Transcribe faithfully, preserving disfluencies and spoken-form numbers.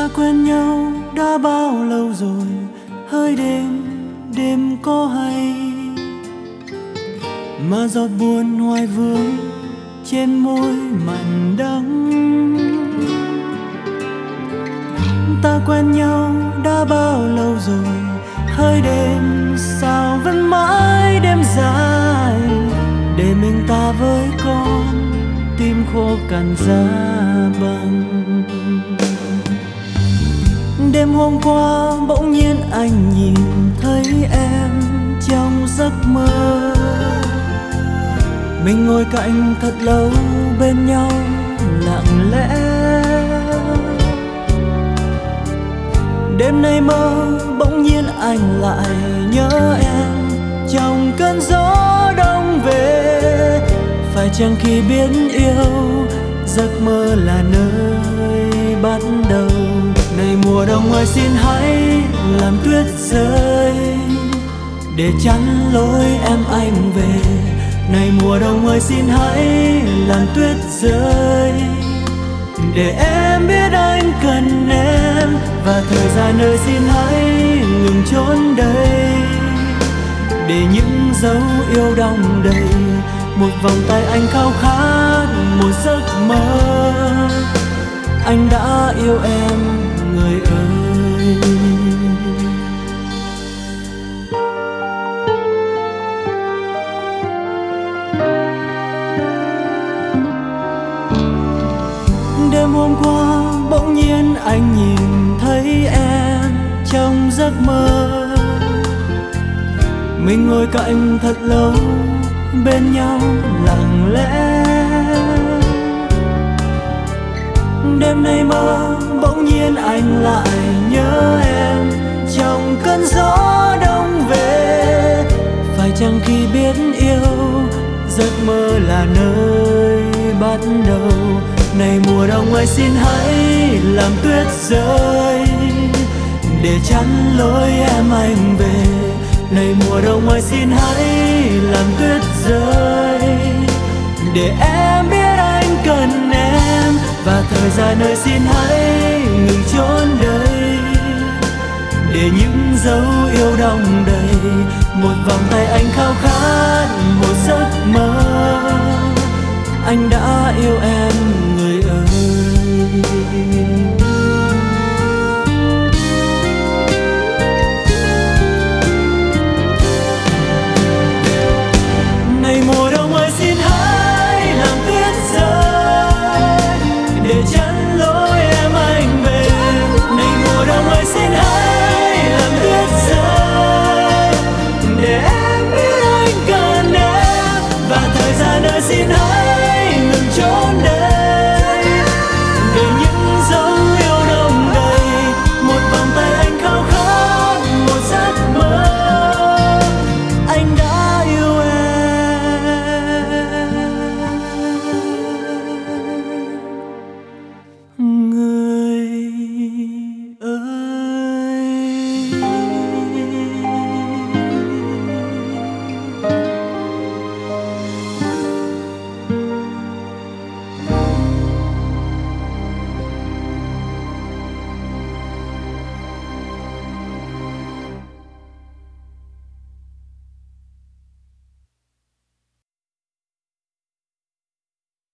Ta quen nhau đã bao lâu rồi, hơi đêm đêm có hay mà giọt buồn hoài vương trên môi mặn đắng. Ta quen nhau đã bao lâu rồi, hơi đêm sao vẫn mãi đêm dài, để mình ta với con tim khô cằn giá băng. Đêm hôm qua bỗng nhiên anh nhìn thấy em trong giấc mơ, mình ngồi cạnh thật lâu bên nhau lặng lẽ. Đêm nay mơ bỗng nhiên anh lại nhớ em trong cơn gió đông về. Phải chăng khi biết yêu giấc mơ là nơi bắt đầu? Này mùa đông ơi xin hãy làm tuyết rơi để chắn lối em anh về. Này mùa đông ơi xin hãy làm tuyết rơi để em biết anh cần em. Và thời gian ơi xin hãy ngừng trốn đây, để những dấu yêu đong đầy một vòng tay anh khao khát một giấc mơ. Anh đã yêu em người ơi. Đêm hôm qua bỗng nhiên anh nhìn thấy em trong giấc mơ, mình ngồi cạnh thật lâu bên nhau lặng lẽ. Đêm nay mơ bỗng nhiên anh lại nhớ em trong cơn gió đông về. Phải chăng khi biết yêu giấc mơ là nơi bắt đầu? Này mùa đông ơi xin hãy làm tuyết rơi để chắn lối em anh về. Này mùa đông ơi xin hãy làm tuyết rơi để em biết anh cần em. Và thời gian ơi xin hãy ngừng trốn đây, để những dấu yêu đong đầy một vòng tay anh khao khát một giấc mơ. Anh đã yêu em